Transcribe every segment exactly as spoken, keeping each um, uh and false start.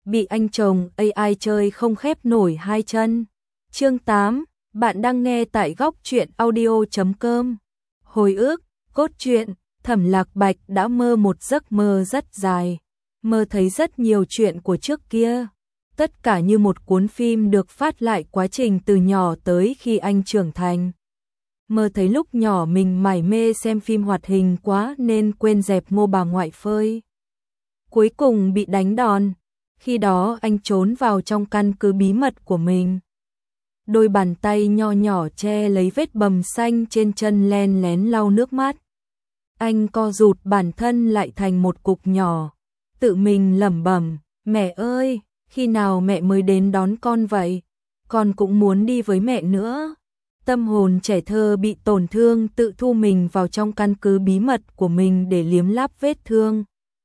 bị anh chồng a i chơi không khép nổi hai chân. Chương tám, bạn đang nghe tại góc truyện audio chấm com. Hồi ức, cốt truyện, Thẩm Lạc Bạch đã mơ một giấc mơ rất dài, mơ thấy rất nhiều chuyện của trước kia. Tất cả như một cuốn phim được phát lại quá trình từ nhỏ tới khi anh trưởng thành. Mơ thấy lúc nhỏ mình mải mê xem phim hoạt hình quá nên quên dẹp Ngô bà ngoại phơi. Cuối cùng bị đánh đòn. Khi đó anh trốn vào trong căn cứ bí mật của mình. Đôi bàn tay nho nhỏ che lấy vết bầm xanh trên chân len lén lau nước mắt. Anh co rụt bản thân lại thành một cục nhỏ. Tự mình lẩm bẩm, mẹ ơi, khi nào mẹ mới đến đón con vậy? Con cũng muốn đi với mẹ nữa. Tâm hồn trẻ thơ bị tổn thương tự thu mình vào trong căn cứ bí mật của mình để liếm láp vết thương.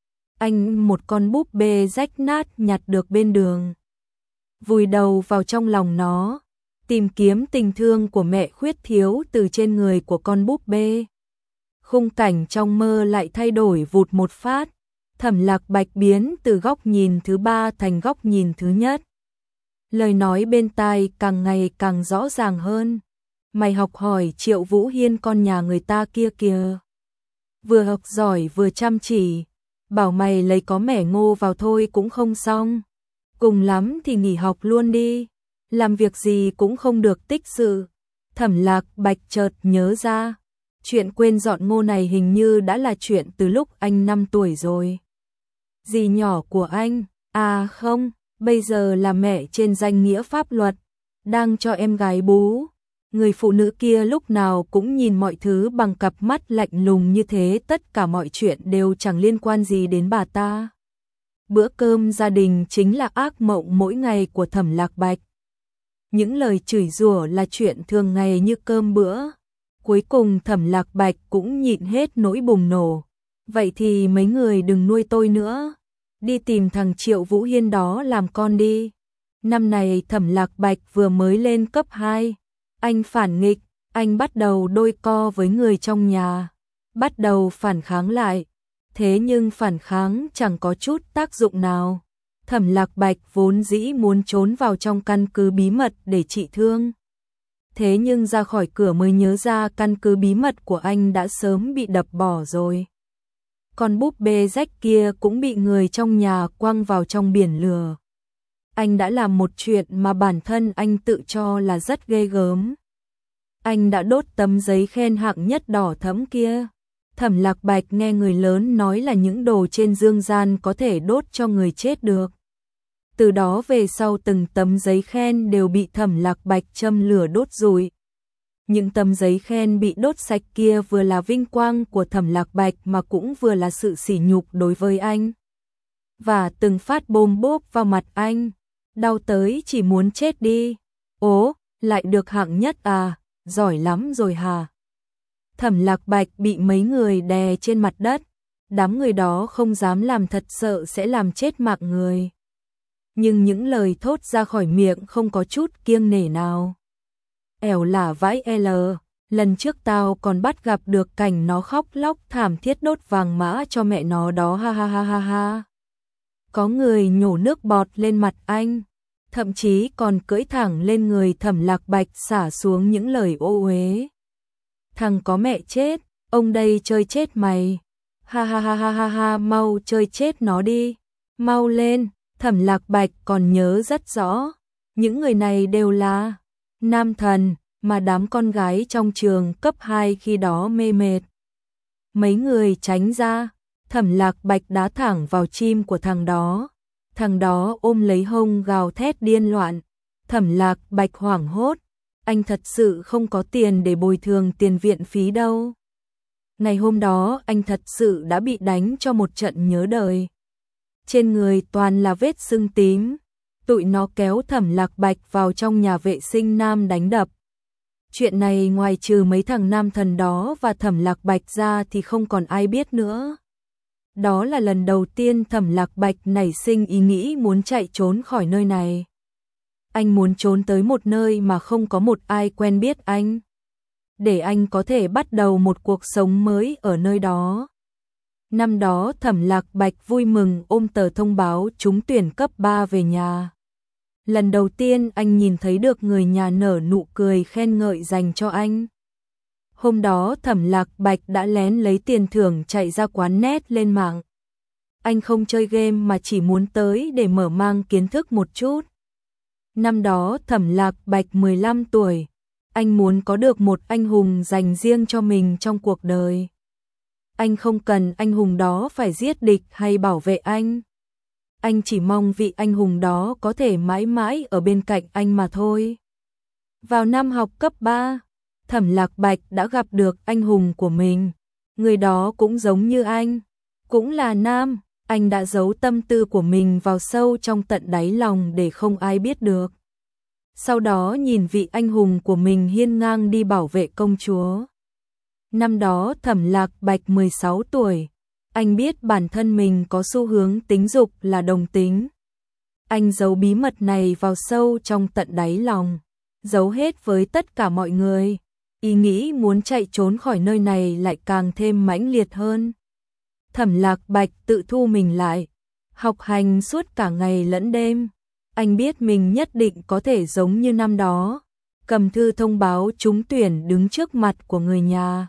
Anh một con búp bê rách nát nhặt được bên đường. Vùi đầu vào trong lòng nó, tìm kiếm tình thương của mẹ khuyết thiếu từ trên người của con búp bê. Khung cảnh trong mơ lại thay đổi vụt một phát. Thẩm Lạc Bạch biến từ góc nhìn thứ ba thành góc nhìn thứ nhất. Lời nói bên tai càng ngày càng rõ ràng hơn. Mày học hỏi Triệu Vũ Hiên con nhà người ta kia kìa. Vừa học giỏi vừa chăm chỉ. Bảo mày lấy có mẻ Ngô vào thôi cũng không xong. Cùng lắm thì nghỉ học luôn đi. Làm việc gì cũng không được tích sự. Thẩm Lạc Bạch chợt nhớ ra. Chuyện quên dọn Ngô này hình như đã là chuyện từ lúc anh năm tuổi rồi. Dì nhỏ của anh, à không, bây giờ là mẹ trên danh nghĩa pháp luật, đang cho em gái bú. Người phụ nữ kia lúc nào cũng nhìn mọi thứ bằng cặp mắt lạnh lùng như thế, tất cả mọi chuyện đều chẳng liên quan gì đến bà ta. Bữa cơm gia đình chính là ác mộng mỗi ngày của Thẩm Lạc Bạch. Những lời chửi rủa là chuyện thường ngày như cơm bữa. Cuối cùng Thẩm Lạc Bạch cũng nhịn hết nỗi bùng nổ. Vậy thì mấy người đừng nuôi tôi nữa. Đi tìm thằng Triệu Vũ Hiên đó làm con đi. Năm này Thẩm Lạc Bạch vừa mới lên cấp hai. Anh phản nghịch, anh bắt đầu đôi co với người trong nhà. Bắt đầu phản kháng lại. Thế nhưng phản kháng chẳng có chút tác dụng nào. Thẩm Lạc Bạch vốn dĩ muốn trốn vào trong căn cứ bí mật để trị thương. Thế nhưng ra khỏi cửa mới nhớ ra căn cứ bí mật của anh đã sớm bị đập bỏ rồi. Con búp bê rách kia cũng bị người trong nhà quăng vào trong biển lửa. Anh đã làm một chuyện mà bản thân anh tự cho là rất ghê gớm. Anh đã đốt tấm giấy khen hạng nhất đỏ thẫm kia. Thẩm Lạc Bạch nghe người lớn nói là những đồ trên dương gian có thể đốt cho người chết được. Từ đó về sau từng tấm giấy khen đều bị Thẩm Lạc Bạch châm lửa đốt rụi. Những tấm giấy khen bị đốt sạch kia vừa là vinh quang của Thẩm Lạc Bạch mà cũng vừa là sự sỉ nhục đối với anh. Và từng phát bôm bốp vào mặt anh, đau tới chỉ muốn chết đi. Ố, lại được hạng nhất à, giỏi lắm rồi hà. Thẩm Lạc Bạch bị mấy người đè trên mặt đất, đám người đó không dám làm thật, sợ sẽ làm chết mạng người. Nhưng những lời thốt ra khỏi miệng không có chút kiêng nể nào. Ẻo lả vãi L, lần trước tao còn bắt gặp được cảnh nó khóc lóc thảm thiết đốt vàng mã cho mẹ nó đó, ha ha ha ha ha. Có người nhổ nước bọt lên mặt anh, thậm chí còn cưỡi thẳng lên người Thẩm Lạc Bạch xả xuống những lời ô uế. Thằng có mẹ chết, ông đây chơi chết mày. Ha ha ha ha ha ha, mau chơi chết nó đi. Mau lên, Thẩm Lạc Bạch còn nhớ rất rõ. Những người này đều là nam thần mà đám con gái trong trường cấp hai khi đó mê mệt. Mấy người tránh ra, Thẩm Lạc Bạch đá thẳng vào chim của thằng đó. Thằng đó ôm lấy hông gào thét điên loạn. Thẩm Lạc Bạch hoảng hốt. Anh thật sự không có tiền để bồi thường tiền viện phí đâu. Ngày hôm đó anh thật sự đã bị đánh cho một trận nhớ đời. Trên người toàn là vết sưng tím. Tụi nó kéo Thẩm Lạc Bạch vào trong nhà vệ sinh nam đánh đập. Chuyện này ngoài trừ mấy thằng nam thần đó và Thẩm Lạc Bạch ra thì không còn ai biết nữa. Đó là lần đầu tiên Thẩm Lạc Bạch nảy sinh ý nghĩ muốn chạy trốn khỏi nơi này. Anh muốn trốn tới một nơi mà không có một ai quen biết anh, để anh có thể bắt đầu một cuộc sống mới ở nơi đó. Năm đó Thẩm Lạc Bạch vui mừng ôm tờ thông báo trúng tuyển cấp ba về nhà. Lần đầu tiên anh nhìn thấy được người nhà nở nụ cười khen ngợi dành cho anh. Hôm đó Thẩm Lạc Bạch đã lén lấy tiền thưởng chạy ra quán net lên mạng. Anh không chơi game mà chỉ muốn tới để mở mang kiến thức một chút. Năm đó Thẩm Lạc Bạch mười lăm tuổi, anh muốn có được một anh hùng dành riêng cho mình trong cuộc đời. Anh không cần anh hùng đó phải giết địch hay bảo vệ anh. Anh chỉ mong vị anh hùng đó có thể mãi mãi ở bên cạnh anh mà thôi. Vào năm học cấp ba, Thẩm Lạc Bạch đã gặp được anh hùng của mình. Người đó cũng giống như anh, cũng là nam. Anh đã giấu tâm tư của mình vào sâu trong tận đáy lòng để không ai biết được. Sau đó nhìn vị anh hùng của mình hiên ngang đi bảo vệ công chúa. Năm đó Thẩm Lạc Bạch mười sáu tuổi. Anh biết bản thân mình có xu hướng tính dục là đồng tính. Anh giấu bí mật này vào sâu trong tận đáy lòng, giấu hết với tất cả mọi người. Ý nghĩ muốn chạy trốn khỏi nơi này lại càng thêm mãnh liệt hơn. Thẩm Lạc Bạch tự thu mình lại, học hành suốt cả ngày lẫn đêm. Anh biết mình nhất định có thể giống như năm đó, cầm thư thông báo trúng tuyển đứng trước mặt của người nhà.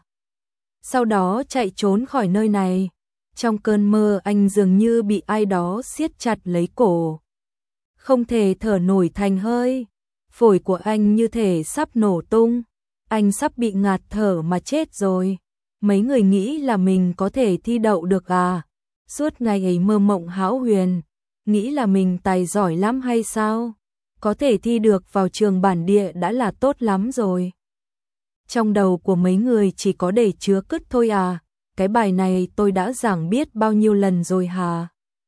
Sau đó chạy trốn khỏi nơi này. Trong cơn mơ anh dường như bị ai đó siết chặt lấy cổ. Không thể thở nổi thành hơi. Phổi của anh như thể sắp nổ tung. Anh sắp bị ngạt thở mà chết rồi. Mấy người nghĩ là mình có thể thi đậu được à? Suốt ngày ấy mơ mộng hão huyền. Nghĩ là mình tài giỏi lắm hay sao? Có thể thi được vào trường bản địa đã là tốt lắm rồi. Trong đầu của mấy người chỉ có để chứa cứt thôi à? Cái bài này tôi đã giảng biết bao nhiêu lần rồi hả?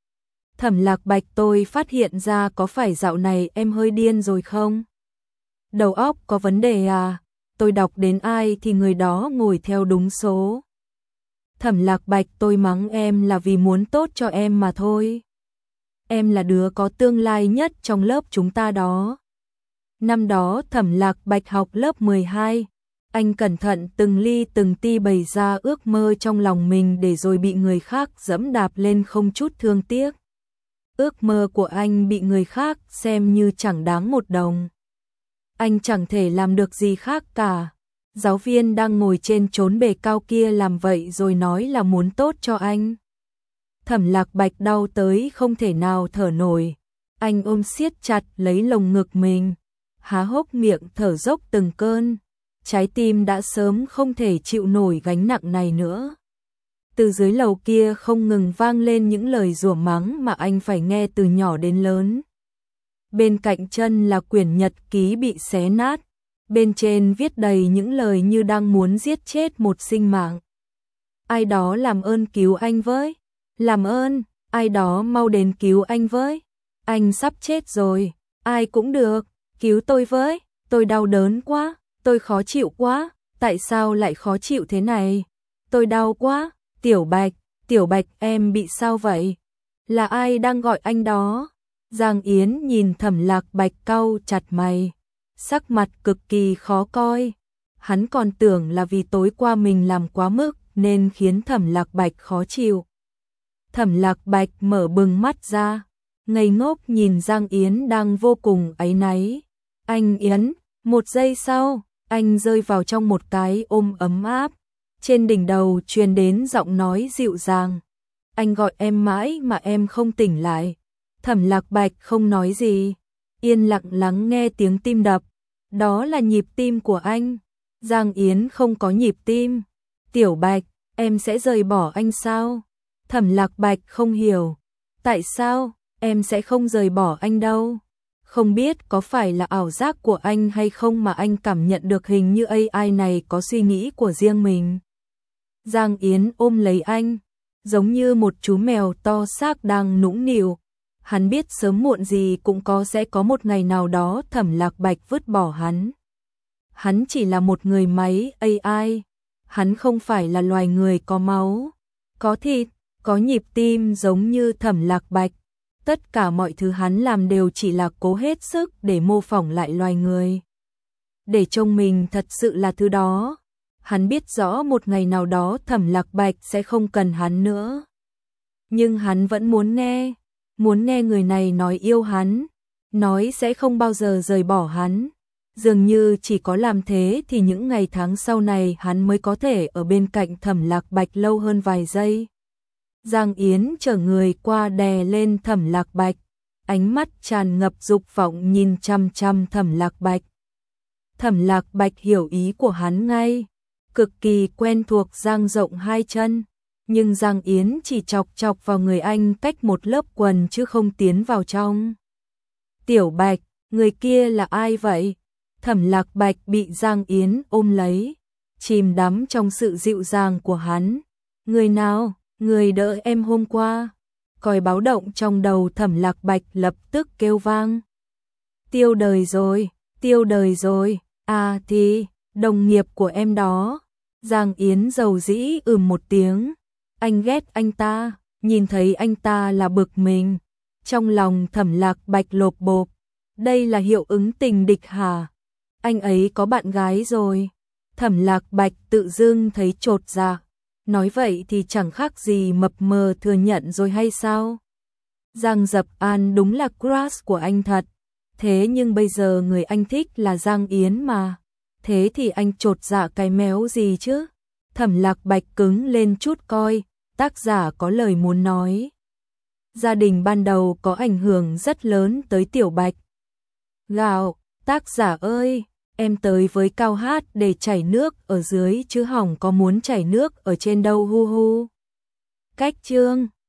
Thẩm Lạc Bạch, tôi phát hiện ra có phải dạo này em hơi điên rồi không? Đầu óc có vấn đề à? Tôi đọc đến ai thì người đó ngồi theo đúng số. Thẩm Lạc Bạch, tôi mắng em là vì muốn tốt cho em mà thôi. Em là đứa có tương lai nhất trong lớp chúng ta đó. Năm đó Thẩm Lạc Bạch học lớp mười hai. Anh cẩn thận từng ly từng ti bày ra ước mơ trong lòng mình để rồi bị người khác dẫm đạp lên không chút thương tiếc. Ước mơ của anh bị người khác xem như chẳng đáng một đồng. Anh chẳng thể làm được gì khác cả. Giáo viên đang ngồi trên chốn bề cao kia làm vậy rồi nói là muốn tốt cho anh. Thẩm Lạc Bạch đau tới không thể nào thở nổi. Anh ôm siết chặt lấy lồng ngực mình, há hốc miệng thở dốc từng cơn. Trái tim đã sớm không thể chịu nổi gánh nặng này nữa. Từ dưới lầu kia không ngừng vang lên những lời rủa mắng mà anh phải nghe từ nhỏ đến lớn. Bên cạnh chân là quyển nhật ký bị xé nát. Bên trên viết đầy những lời như đang muốn giết chết một sinh mạng. Ai đó làm ơn cứu anh với. Làm ơn, ai đó mau đến cứu anh với. Anh sắp chết rồi. Ai cũng được, cứu tôi với. Tôi đau đớn quá. Tôi khó chịu quá, tại sao lại khó chịu thế này? Tôi đau quá, Tiểu Bạch, Tiểu Bạch em bị sao vậy? Là ai đang gọi anh đó? Giang Yến nhìn Thẩm Lạc Bạch cau chặt mày, sắc mặt cực kỳ khó coi. Hắn còn tưởng là vì tối qua mình làm quá mức nên khiến Thẩm Lạc Bạch khó chịu. Thẩm Lạc Bạch mở bừng mắt ra, ngây ngốc nhìn Giang Yến đang vô cùng áy náy. Anh Yến, một giây sau, anh rơi vào trong một cái ôm ấm áp. Trên đỉnh đầu truyền đến giọng nói dịu dàng. Anh gọi em mãi mà em không tỉnh lại. Thẩm Lạc Bạch không nói gì, yên lặng lắng nghe tiếng tim đập. Đó là nhịp tim của anh. Giang Yến không có nhịp tim. Tiểu Bạch, em sẽ rời bỏ anh sao? Thẩm Lạc Bạch không hiểu. Tại sao, em sẽ không rời bỏ anh đâu? Không biết có phải là ảo giác của anh hay không mà anh cảm nhận được hình như a i này có suy nghĩ của riêng mình. Giang Yến ôm lấy anh, giống như một chú mèo to xác đang nũng nịu. Hắn biết sớm muộn gì cũng có sẽ có một ngày nào đó Thẩm Lạc Bạch vứt bỏ hắn. Hắn chỉ là một người máy a i. Hắn không phải là loài người có máu, có thịt, có nhịp tim giống như Thẩm Lạc Bạch. Tất cả mọi thứ hắn làm đều chỉ là cố hết sức để mô phỏng lại loài người. Để trông mình thật sự là thứ đó. hắn biết rõ một ngày nào đó Thẩm Lạc Bạch sẽ không cần hắn nữa. Nhưng hắn vẫn muốn nghe, muốn nghe người này nói yêu hắn, nói sẽ không bao giờ rời bỏ hắn. Dường như chỉ có làm thế thì những ngày tháng sau này hắn mới có thể ở bên cạnh Thẩm Lạc Bạch lâu hơn vài giây. Giang Yến chở người qua đè lên Thẩm Lạc Bạch, ánh mắt tràn ngập dục vọng nhìn chăm chăm Thẩm Lạc Bạch. Thẩm Lạc Bạch hiểu ý của hắn ngay, cực kỳ quen thuộc dang rộng hai chân, nhưng Giang Yến chỉ chọc chọc vào người anh cách một lớp quần chứ không tiến vào trong. Tiểu Bạch, người kia là ai vậy? Thẩm Lạc Bạch bị Giang Yến ôm lấy, chìm đắm trong sự dịu dàng của hắn. Người nào? Người đỡ em hôm qua. Còi báo động trong đầu Thẩm Lạc Bạch lập tức kêu vang. Tiêu đời rồi, tiêu đời rồi. À thì, đồng nghiệp của em đó. Giang Yến dầu dĩ ừm một tiếng. Anh ghét anh ta, nhìn thấy anh ta là bực mình. Trong lòng Thẩm Lạc Bạch lộp bộp. Đây là hiệu ứng tình địch hả? Anh ấy có bạn gái rồi. Thẩm Lạc Bạch tự dưng thấy chột dạ. Nói vậy thì chẳng khác gì mập mờ thừa nhận rồi hay sao? Giang Dập An đúng là crush của anh thật. Thế nhưng bây giờ người anh thích là Giang Yến mà. Thế thì anh chột dạ cái méo gì chứ? Thẩm Lạc Bạch cứng lên chút coi, tác giả có lời muốn nói. Gia đình ban đầu có ảnh hưởng rất lớn tới Tiểu Bạch. Gạo, tác giả ơi, em tới với Cao Hát để chảy nước ở dưới chứ hỏng có muốn chảy nước ở trên đâu hu hu. Cách chương